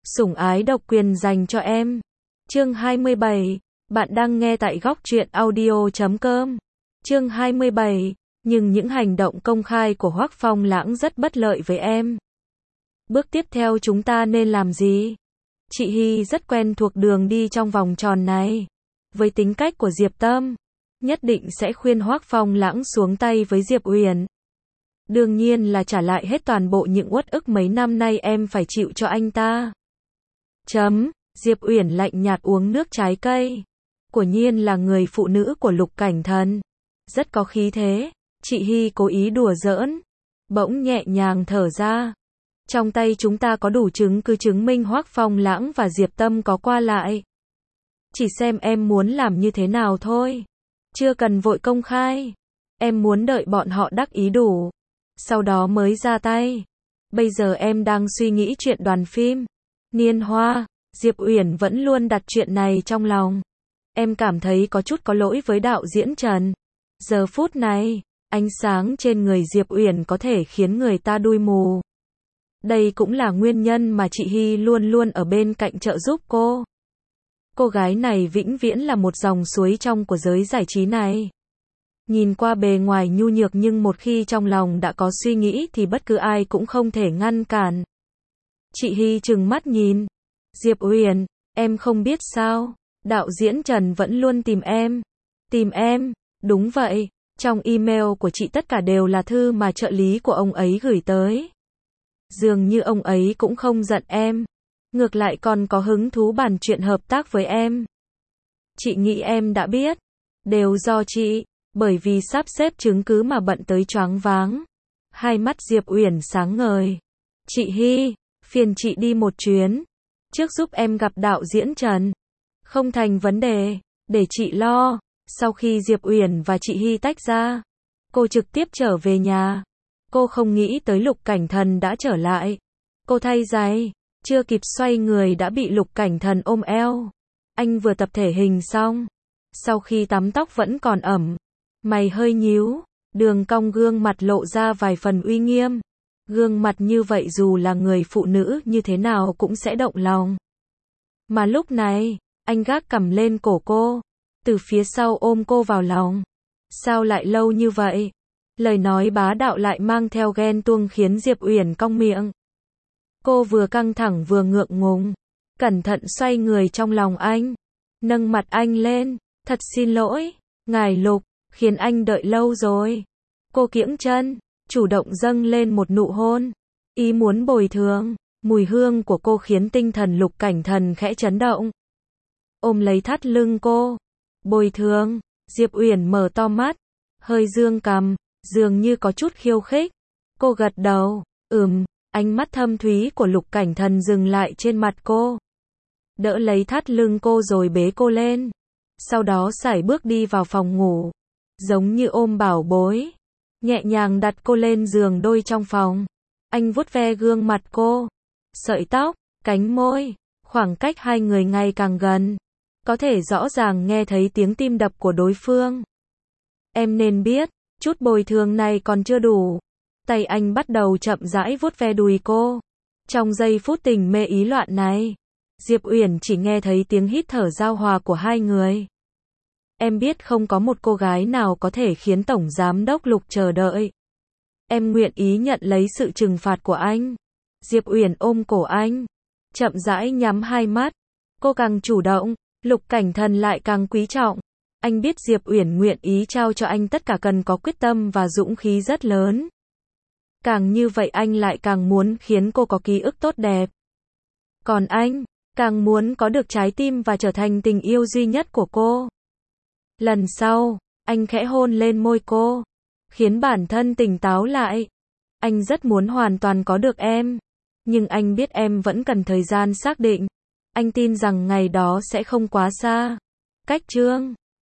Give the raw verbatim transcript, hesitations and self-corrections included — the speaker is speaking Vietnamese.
Sủng ái độc quyền dành cho em. Chương hai mươi bảy. Bạn đang nghe tại góc truyện audio chấm com. Chương hai mươi bảy. Nhưng những hành động công khai của Hoắc Phong Lãng rất bất lợi với em. Bước tiếp theo chúng ta nên làm gì? Chị Hy rất quen thuộc đường đi trong vòng tròn này. Với tính cách của Diệp Tâm, nhất định sẽ khuyên Hoắc Phong Lãng xuống tay với Diệp Uyển. Đương nhiên là trả lại hết toàn bộ những uất ức mấy năm nay em phải chịu cho anh ta. Chấm, Diệp Uyển lạnh nhạt uống nước trái cây. Quả nhiên là người phụ nữ của Lục Cảnh Thần. Rất có khí thế. Chị Hy cố ý đùa giỡn. Bỗng nhẹ nhàng thở ra. Trong tay chúng ta có đủ chứng cứ chứng minh Hoắc Phong Lãng và Diệp Tâm có qua lại. Chỉ xem em muốn làm như thế nào thôi. Chưa cần vội công khai. Em muốn đợi bọn họ đắc ý đủ. Sau đó mới ra tay. Bây giờ em đang suy nghĩ chuyện đoàn phim Niên Hoa. Diệp Uyển vẫn luôn đặt chuyện này trong lòng. Em cảm thấy có chút có lỗi với đạo diễn Trần. Giờ phút này, ánh sáng trên người Diệp Uyển có thể khiến người ta đui mù. Đây cũng là nguyên nhân mà chị Hy luôn luôn ở bên cạnh trợ giúp cô. Cô gái này vĩnh viễn là một dòng suối trong của giới giải trí này. Nhìn qua bề ngoài nhu nhược nhưng một khi trong lòng đã có suy nghĩ thì bất cứ ai cũng không thể ngăn cản. Chị Hy trừng mắt nhìn. Diệp Uyển, em không biết sao, đạo diễn Trần vẫn luôn tìm em. Tìm em, đúng vậy, trong email của chị tất cả đều là thư mà trợ lý của ông ấy gửi tới. Dường như ông ấy cũng không giận em, ngược lại còn có hứng thú bàn chuyện hợp tác với em. Chị nghĩ em đã biết, đều do chị, bởi vì sắp xếp chứng cứ mà bận tới choáng váng. Hai mắt Diệp Uyển sáng ngời. Chị Hy, phiền chị đi một chuyến. Trước giúp em gặp đạo diễn Trần. Không thành vấn đề, để chị lo. Sau khi Diệp Uyển và chị Hy tách ra, cô trực tiếp trở về nhà. Cô không nghĩ tới Lục Cảnh Thần đã trở lại. Cô thay giày, chưa kịp xoay người đã bị Lục Cảnh Thần ôm eo. Anh vừa tập thể hình xong. Sau khi tắm tóc vẫn còn ẩm. Mày hơi nhíu, đường cong gương mặt lộ ra vài phần uy nghiêm. Gương mặt như vậy dù là người phụ nữ như thế nào cũng sẽ động lòng. Mà lúc này, anh gác cằm lên cổ cô, từ phía sau ôm cô vào lòng. Sao lại lâu như vậy? Lời nói bá đạo lại mang theo ghen tuông khiến Diệp Uyển cong miệng. Cô vừa căng thẳng vừa ngượng ngùng, cẩn thận xoay người trong lòng anh, nâng mặt anh lên, thật xin lỗi, ngài Lục, khiến anh đợi lâu rồi. Cô kiễng chân, chủ động dâng lên một nụ hôn, ý muốn bồi thường. Mùi hương của cô khiến tinh thần Lục Cảnh Thần khẽ chấn động. Ôm lấy thắt lưng cô. Bồi thường, Diệp Uyển mở to mắt, hơi dương cằm, dường như có chút khiêu khích. Cô gật đầu, ừm, ánh mắt thâm thúy của Lục Cảnh Thần dừng lại trên mặt cô. Đỡ lấy thắt lưng cô rồi bế cô lên. Sau đó sải bước đi vào phòng ngủ, giống như ôm bảo bối. Nhẹ nhàng đặt cô lên giường đôi trong phòng. Anh vuốt ve gương mặt cô, sợi tóc, cánh môi, khoảng cách hai người ngày càng gần. Có thể rõ ràng nghe thấy tiếng tim đập của đối phương. Em nên biết, chút bồi thường này còn chưa đủ. Tay anh bắt đầu chậm rãi vuốt ve đùi cô. Trong giây phút tình mê ý loạn này, Diệp Uyển chỉ nghe thấy tiếng hít thở giao hòa của hai người. Em biết không có một cô gái nào có thể khiến Tổng Giám đốc Lục chờ đợi. Em nguyện ý nhận lấy sự trừng phạt của anh. Diệp Uyển ôm cổ anh, chậm rãi nhắm hai mắt. Cô càng chủ động, Lục Cảnh Thần lại càng quý trọng. Anh biết Diệp Uyển nguyện ý trao cho anh tất cả cần có quyết tâm và dũng khí rất lớn. Càng như vậy anh lại càng muốn khiến cô có ký ức tốt đẹp. Còn anh, càng muốn có được trái tim và trở thành tình yêu duy nhất của cô. Lần sau, anh khẽ hôn lên môi cô, khiến bản thân tỉnh táo lại. Anh rất muốn hoàn toàn có được em, nhưng anh biết em vẫn cần thời gian xác định. Anh tin rằng ngày đó sẽ không quá xa. Cách chương